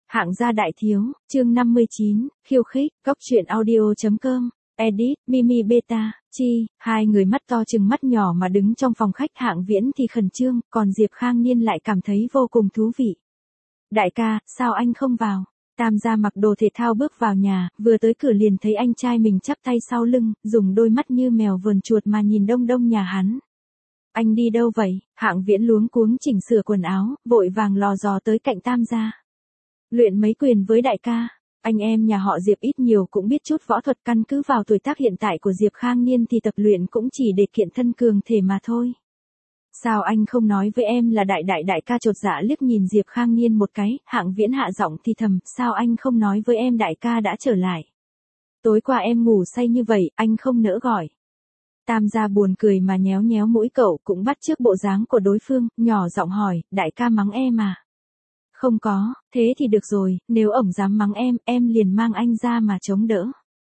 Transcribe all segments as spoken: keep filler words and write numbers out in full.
Hạng gia đại thiếu, chương năm mươi chín, khiêu khích, góc truyện audio.com, edit, Mimi Beta, Chi, hai người mắt to chừng mắt nhỏ mà đứng trong phòng khách. Hạng Viễn thì khẩn trương, còn Diệp Khang Niên lại cảm thấy vô cùng thú vị. Đại ca, sao anh không vào? Tam gia mặc đồ thể thao bước vào nhà, vừa tới cửa liền thấy anh trai mình chắp tay sau lưng, dùng đôi mắt như mèo vờn chuột mà nhìn Đông Đông nhà hắn. Anh đi đâu vậy? Hạng Viễn luống cuống chỉnh sửa quần áo, vội vàng lò dò tới cạnh Tam gia. Luyện mấy quyền với đại ca. Anh em nhà họ Diệp ít nhiều cũng biết chút võ thuật, căn cứ vào tuổi tác hiện tại của Diệp Khang Niên thì tập luyện cũng chỉ để kiện thân cường thể mà thôi. Sao anh không nói với em là đại đại đại ca? Chột dạ liếc nhìn Diệp Khang Niên một cái, Hạng Viễn hạ giọng thì thầm, sao anh không nói với em đại ca đã trở lại? Tối qua em ngủ say như vậy, anh không nỡ gọi. Tam gia buồn cười mà nhéo nhéo mũi cậu, cũng bắt chước bộ dáng của đối phương, nhỏ giọng hỏi, đại ca mắng em à? Không có, thế thì được rồi, nếu ổng dám mắng em, em liền mang anh ra mà chống đỡ.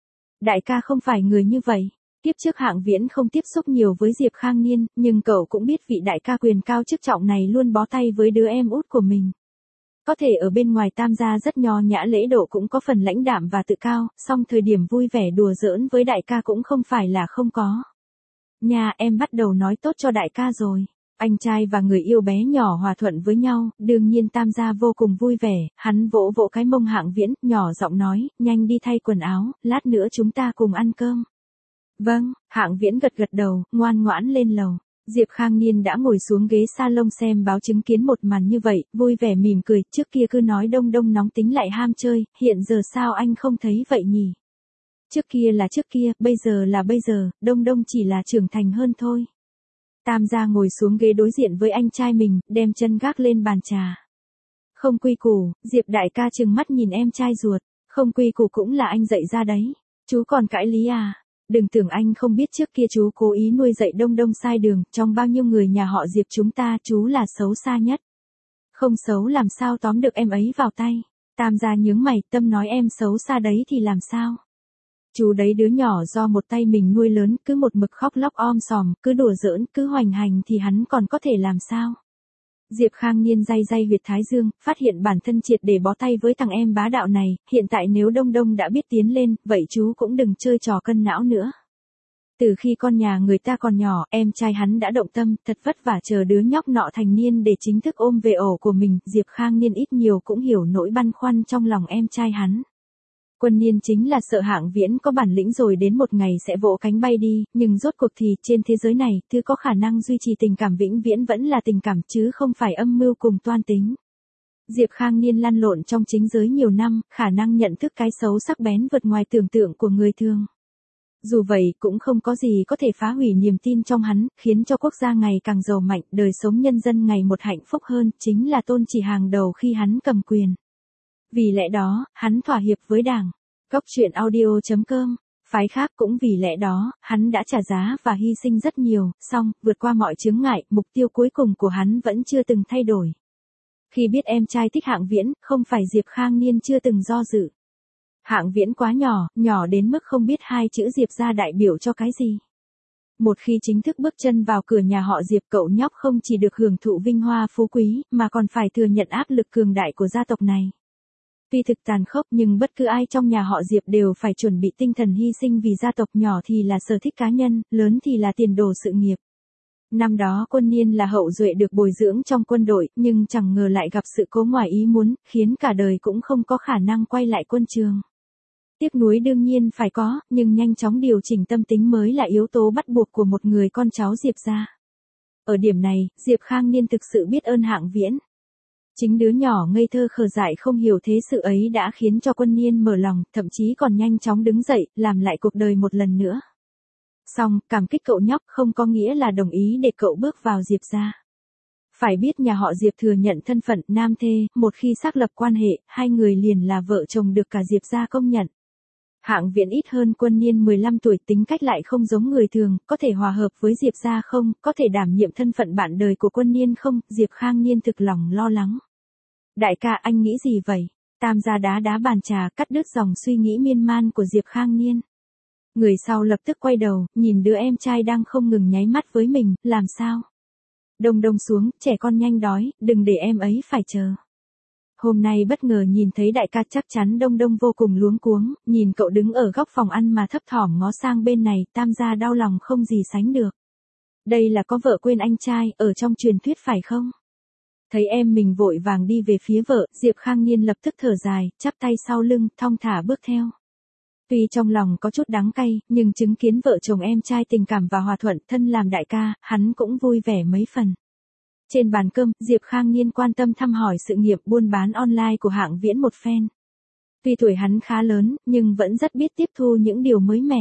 Đại ca không phải người như vậy. Tiếp trước Hạng Viễn không tiếp xúc nhiều với Diệp Khang Niên, nhưng cậu cũng biết vị đại ca quyền cao chức trọng này luôn bó tay với đứa em út của mình. Có thể ở bên ngoài Tam gia rất nho nhã lễ độ, cũng có phần lãnh đạm và tự cao, song thời điểm vui vẻ đùa giỡn với đại ca cũng không phải là không có. Nhà em bắt đầu nói tốt cho đại ca rồi. Anh trai và người yêu bé nhỏ hòa thuận với nhau, đương nhiên Tam gia vô cùng vui vẻ, hắn vỗ vỗ cái mông Hạng Viễn, nhỏ giọng nói, nhanh đi thay quần áo, lát nữa chúng ta cùng ăn cơm. Vâng, Hạng Viễn gật gật đầu, ngoan ngoãn lên lầu. Diệp Khang Niên đã ngồi xuống ghế salon xem báo, chứng kiến một màn như vậy, vui vẻ mỉm cười, trước kia cứ nói Đông Đông nóng tính lại ham chơi, hiện giờ sao anh không thấy vậy nhỉ? Trước kia là trước kia, bây giờ là bây giờ, Đông Đông chỉ là trưởng thành hơn thôi. Tam gia ngồi xuống ghế đối diện với anh trai mình, đem chân gác lên bàn trà. Không quy củ, Diệp đại ca trừng mắt nhìn em trai ruột, không quy củ cũng là anh dạy ra đấy, chú còn cãi lý à? Đừng tưởng anh không biết trước kia chú cố ý nuôi dạy Đông Đông sai đường, trong bao nhiêu người nhà họ Diệp chúng ta chú là xấu xa nhất. Không xấu làm sao tóm được em ấy vào tay? Tam gia nhướng mày, tâm nói em xấu xa đấy thì làm sao? Chú đấy đứa nhỏ do một tay mình nuôi lớn, cứ một mực khóc lóc om sòm, cứ đùa giỡn, cứ hoành hành thì hắn còn có thể làm sao? Diệp Khang Niên day day huyệt thái dương, phát hiện bản thân triệt để bó tay với thằng em bá đạo này, hiện tại nếu Đông Đông đã biết tiến lên, vậy chú cũng đừng chơi trò cân não nữa. Từ khi con nhà người ta còn nhỏ, em trai hắn đã động tâm, thật vất vả chờ đứa nhóc nọ thành niên để chính thức ôm về ổ của mình, Diệp Khang Niên ít nhiều cũng hiểu nỗi băn khoăn trong lòng em trai hắn. Quân Niên chính là sợ Hạng Viễn có bản lĩnh rồi đến một ngày sẽ vỗ cánh bay đi, nhưng rốt cuộc thì trên thế giới này, thứ có khả năng duy trì tình cảm vĩnh viễn vẫn là tình cảm chứ không phải âm mưu cùng toan tính. Diệp Khang Niên lăn lộn trong chính giới nhiều năm, khả năng nhận thức cái xấu sắc bén vượt ngoài tưởng tượng của người thường. Dù vậy, cũng không có gì có thể phá hủy niềm tin trong hắn, khiến cho quốc gia ngày càng giàu mạnh, đời sống nhân dân ngày một hạnh phúc hơn, chính là tôn chỉ hàng đầu khi hắn cầm quyền. Vì lẽ đó, hắn thỏa hiệp với Đảng. Góc truyện audio.com, phái khác cũng vì lẽ đó, hắn đã trả giá và hy sinh rất nhiều, song, vượt qua mọi chướng ngại, mục tiêu cuối cùng của hắn vẫn chưa từng thay đổi. Khi biết em trai thích Hạng Viễn, không phải Diệp Khang Niên chưa từng do dự. Hạng Viễn quá nhỏ, nhỏ đến mức không biết hai chữ Diệp gia đại biểu cho cái gì. Một khi chính thức bước chân vào cửa nhà họ Diệp, cậu nhóc không chỉ được hưởng thụ vinh hoa phú quý, mà còn phải thừa nhận áp lực cường đại của gia tộc này. Tuy thực tàn khốc nhưng bất cứ ai trong nhà họ Diệp đều phải chuẩn bị tinh thần hy sinh vì gia tộc, nhỏ thì là sở thích cá nhân, lớn thì là tiền đồ sự nghiệp. Năm đó Quân Niên là hậu duệ được bồi dưỡng trong quân đội, nhưng chẳng ngờ lại gặp sự cố ngoài ý muốn, khiến cả đời cũng không có khả năng quay lại quân trường. Tiếc nuối đương nhiên phải có, nhưng nhanh chóng điều chỉnh tâm tính mới là yếu tố bắt buộc của một người con cháu Diệp gia. Ở điểm này, Diệp Khang Niên thực sự biết ơn Hạng Viễn. Chính đứa nhỏ ngây thơ khờ dại không hiểu thế sự ấy đã khiến cho Quân Niên mở lòng, thậm chí còn nhanh chóng đứng dậy, làm lại cuộc đời một lần nữa. Song, cảm kích cậu nhóc không có nghĩa là đồng ý để cậu bước vào Diệp gia. Phải biết nhà họ Diệp thừa nhận thân phận nam thê, một khi xác lập quan hệ, hai người liền là vợ chồng được cả Diệp gia công nhận. Hạng Viễn ít hơn Quân Niên mười lăm tuổi, tính cách lại không giống người thường, có thể hòa hợp với Diệp gia không, có thể đảm nhiệm thân phận bạn đời của Quân Niên không, Diệp Khang Niên thực lòng lo lắng. Đại ca, anh nghĩ gì vậy? Tam gia đá đá bàn trà, cắt đứt dòng suy nghĩ miên man của Diệp Khang Niên. Người sau lập tức quay đầu, nhìn đứa em trai đang không ngừng nháy mắt với mình, làm sao? Đông Đông xuống, trẻ con nhanh đói, đừng để em ấy phải chờ. Hôm nay bất ngờ nhìn thấy đại ca chắc chắn Đông Đông vô cùng luống cuống, nhìn cậu đứng ở góc phòng ăn mà thấp thỏm ngó sang bên này, Tam gia đau lòng không gì sánh được. Đây là có vợ quên anh trai, ở trong truyền thuyết phải không? Thấy em mình vội vàng đi về phía vợ, Diệp Khang Niên lập tức thở dài, chắp tay sau lưng, thong thả bước theo. Tuy trong lòng có chút đắng cay, nhưng chứng kiến vợ chồng em trai tình cảm và hòa thuận, thân làm đại ca, hắn cũng vui vẻ mấy phần. Trên bàn cơm, Diệp Khang Niên quan tâm thăm hỏi sự nghiệp buôn bán online của Hạng Viễn một phen. Tuy tuổi hắn khá lớn, nhưng vẫn rất biết tiếp thu những điều mới mẻ.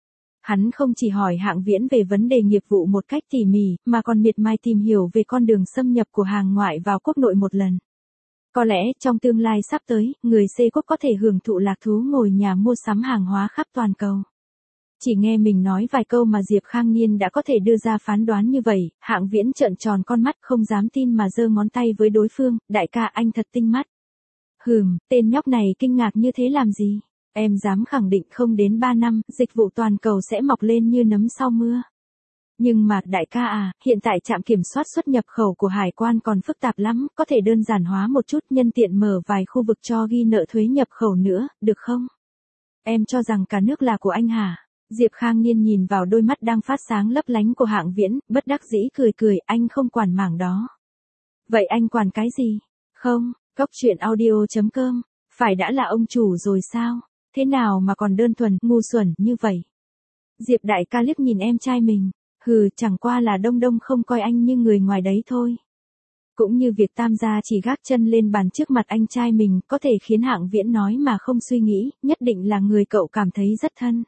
Hắn không chỉ hỏi Hạng Viễn về vấn đề nghiệp vụ một cách tỉ mỉ, mà còn miệt mài tìm hiểu về con đường xâm nhập của hàng ngoại vào quốc nội một lần. Có lẽ trong tương lai sắp tới, người C quốc có thể hưởng thụ lạc thú ngồi nhà mua sắm hàng hóa khắp toàn cầu. Chỉ nghe mình nói vài câu mà Diệp Khang Niên đã có thể đưa ra phán đoán như vậy, Hạng Viễn trợn tròn con mắt không dám tin mà giơ ngón tay với đối phương, đại ca anh thật tinh mắt. Hừm, tên nhóc này kinh ngạc như thế làm gì? Em dám khẳng định không đến ba năm, dịch vụ toàn cầu sẽ mọc lên như nấm sau mưa. Nhưng mà, đại ca à, hiện tại trạm kiểm soát xuất nhập khẩu của hải quan còn phức tạp lắm, có thể đơn giản hóa một chút, nhân tiện mở vài khu vực cho ghi nợ thuế nhập khẩu nữa, được không? Em cho rằng cả nước là của anh hả? Diệp Khang Niên nhìn vào đôi mắt đang phát sáng lấp lánh của Hạng Viễn, bất đắc dĩ cười cười, anh không quản mảng đó. Vậy anh quản cái gì? Không, Góc truyện audio chấm com, phải đã là ông chủ rồi sao? Thế nào mà còn đơn thuần, ngu xuẩn như vậy? Diệp đại ca liếc nhìn em trai mình, hừ, chẳng qua là Đông Đông không coi anh như người ngoài đấy thôi. Cũng như việc Tam gia chỉ gác chân lên bàn trước mặt anh trai mình, có thể khiến Hạng Viễn nói mà không suy nghĩ, nhất định là người cậu cảm thấy rất thân.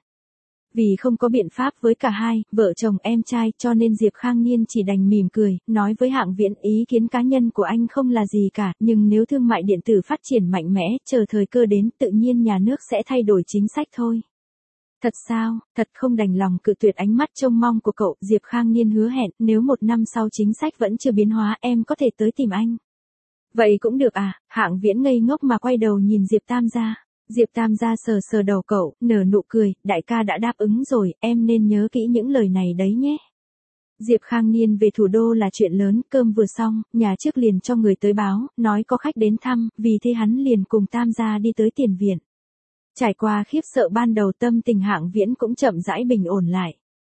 Vì không có biện pháp với cả hai, vợ chồng em trai, cho nên Diệp Khang Niên chỉ đành mỉm cười, nói với Hạng Viễn ý kiến cá nhân của anh không là gì cả, nhưng nếu thương mại điện tử phát triển mạnh mẽ, chờ thời cơ đến, tự nhiên nhà nước sẽ thay đổi chính sách thôi. Thật sao, thật không đành lòng cự tuyệt ánh mắt trông mong của cậu, Diệp Khang Niên hứa hẹn, nếu một năm sau chính sách vẫn chưa biến hóa, em có thể tới tìm anh. Vậy cũng được à, Hạng Viễn ngây ngốc mà quay đầu nhìn Diệp Tam gia. Diệp Tam gia sờ sờ đầu cậu, nở nụ cười, đại ca đã đáp ứng rồi, em nên nhớ kỹ những lời này đấy nhé. Diệp Khang Niên về thủ đô là chuyện lớn, cơm vừa xong, nhà trước liền cho người tới báo, nói có khách đến thăm, vì thế hắn liền cùng Tam gia đi tới tiền viện. Trải qua khiếp sợ ban đầu, tâm tình Hạng Viễn cũng chậm rãi bình ổn lại.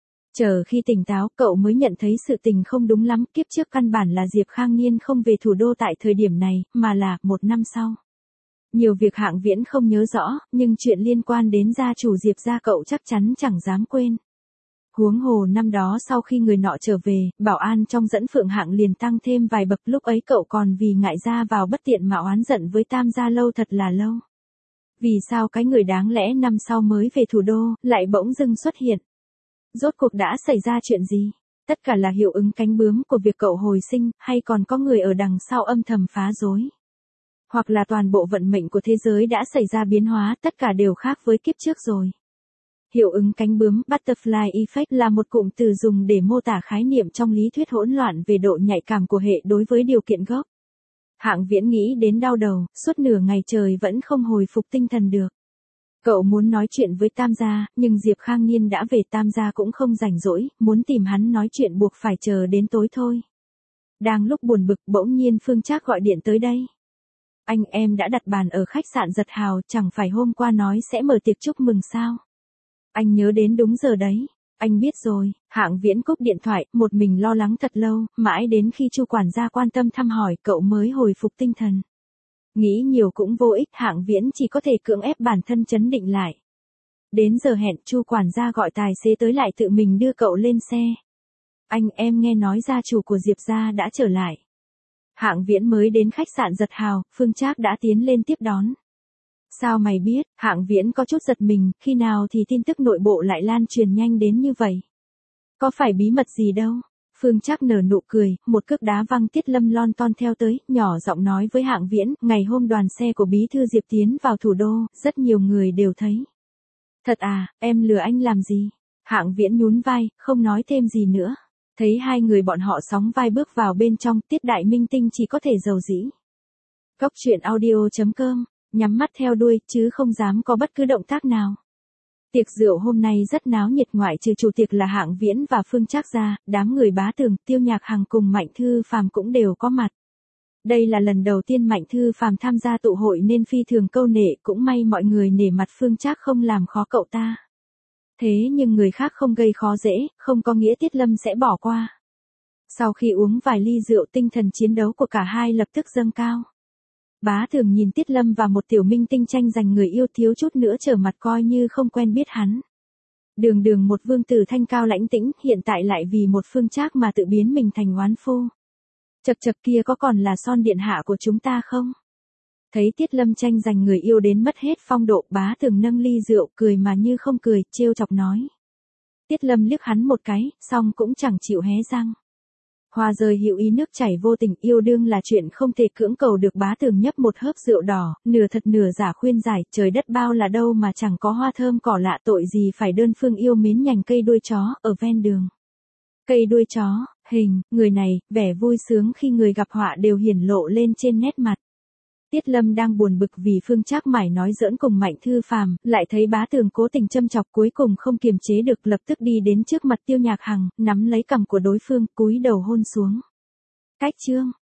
Chờ khi tỉnh táo, cậu mới nhận thấy sự tình không đúng lắm, kiếp trước căn bản là Diệp Khang Niên không về thủ đô tại thời điểm này, mà là một năm sau. Nhiều việc Hạng Viễn không nhớ rõ, nhưng chuyện liên quan đến gia chủ Diệp gia cậu chắc chắn chẳng dám quên. Huống hồ năm đó sau khi người nọ trở về, bảo an trong dẫn Phượng Hạng liền tăng thêm vài bậc, lúc ấy cậu còn vì ngại ra vào bất tiện mà oán giận với Tam gia lâu thật là lâu. Vì sao cái người đáng lẽ năm sau mới về thủ đô, lại bỗng dưng xuất hiện? Rốt cuộc đã xảy ra chuyện gì? Tất cả là hiệu ứng cánh bướm của việc cậu hồi sinh, hay còn có người ở đằng sau âm thầm phá rối? Hoặc là toàn bộ vận mệnh của thế giới đã xảy ra biến hóa, tất cả đều khác với kiếp trước rồi. Hiệu ứng cánh bướm, butterfly effect, là một cụm từ dùng để mô tả khái niệm trong lý thuyết hỗn loạn về độ nhạy cảm của hệ đối với điều kiện gốc. Hạng Viễn nghĩ đến đau đầu, suốt nửa ngày trời vẫn không hồi phục tinh thần được. Cậu muốn nói chuyện với Tam gia, nhưng Diệp Khang Niên đã về, Tam gia cũng không rảnh rỗi, muốn tìm hắn nói chuyện buộc phải chờ đến tối thôi. Đang lúc buồn bực, bỗng nhiên Phương Trác gọi điện tới đây. Anh em đã đặt bàn ở khách sạn Giật Hào, chẳng phải hôm qua nói sẽ mở tiệc chúc mừng sao? Anh nhớ đến đúng giờ đấy. Anh biết rồi. Hạng Viễn cúp điện thoại, một mình lo lắng thật lâu, mãi đến khi Chu quản gia quan tâm thăm hỏi, cậu mới hồi phục tinh thần. Nghĩ nhiều cũng vô ích, Hạng Viễn chỉ có thể cưỡng ép bản thân trấn định lại. Đến giờ hẹn, Chu quản gia gọi tài xế tới lại tự mình đưa cậu lên xe. Anh em nghe nói gia chủ của Diệp gia đã trở lại. Hạng Viễn mới đến khách sạn Giật Hào, Phương Trác đã tiến lên tiếp đón. Sao mày biết? Hạng Viễn có chút giật mình, khi nào thì tin tức nội bộ lại lan truyền nhanh đến như vậy? Có phải bí mật gì đâu? Phương Trác nở nụ cười, một cước đá văng Tiết Lâm lon ton theo tới, nhỏ giọng nói với Hạng Viễn, ngày hôm đoàn xe của bí thư Diệp tiến vào thủ đô, rất nhiều người đều thấy. Thật à, em lừa anh làm gì? Hạng Viễn nhún vai, không nói thêm gì nữa. Thấy hai người bọn họ sóng vai bước vào bên trong, Tiết Đại Minh Tinh chỉ có thể dầu dĩ. Góc truyện audio chấm com, nhắm mắt theo đuôi, chứ không dám có bất cứ động tác nào. Tiệc rượu hôm nay rất náo nhiệt, ngoại trừ chủ tiệc là Hạng Viễn và Phương Trác ra, đám người Bá Tường, Tiêu Nhạc Hằng cùng Mạnh Thư Phàm cũng đều có mặt. Đây là lần đầu tiên Mạnh Thư Phàm tham gia tụ hội nên phi thường câu nệ, cũng may mọi người nể mặt Phương Trác không làm khó cậu ta. Thế nhưng người khác không gây khó dễ, không có nghĩa Tiết Lâm sẽ bỏ qua. Sau khi uống vài ly rượu, tinh thần chiến đấu của cả hai lập tức dâng cao. Bá Thường nhìn Tiết Lâm và một tiểu minh tinh tranh giành người yêu thiếu chút nữa trở mặt coi như không quen biết hắn. Đường đường một vương tử thanh cao lãnh tĩnh, hiện tại lại vì một Phương Trác mà tự biến mình thành oán phu. Chậc chậc, kia có còn là son điện hạ của chúng ta không? Thấy Tiết Lâm tranh giành người yêu đến mất hết phong độ, Bá Thường nâng ly rượu cười mà như không cười, trêu chọc nói. Tiết Lâm liếc hắn một cái, xong cũng chẳng chịu hé răng. Hoa rơi hữu ý nước chảy vô tình, yêu đương là chuyện không thể cưỡng cầu được. Bá Thường nhấp một hớp rượu đỏ, nửa thật nửa giả khuyên giải, trời đất bao là đâu mà chẳng có hoa thơm cỏ lạ, tội gì phải đơn phương yêu mến nhành cây đuôi chó ở ven đường. Cây đuôi chó, hình, người này, vẻ vui sướng khi người gặp họa đều hiển lộ lên trên nét mặt. Tiết Lâm đang buồn bực vì Phương Trác mải nói giỡn cùng Mạnh Thư Phàm, lại thấy Bá Thường cố tình châm chọc, cuối cùng không kiềm chế được, lập tức đi đến trước mặt Tiêu Nhạc Hằng, nắm lấy cằm của đối phương, cúi đầu hôn xuống. Cách chương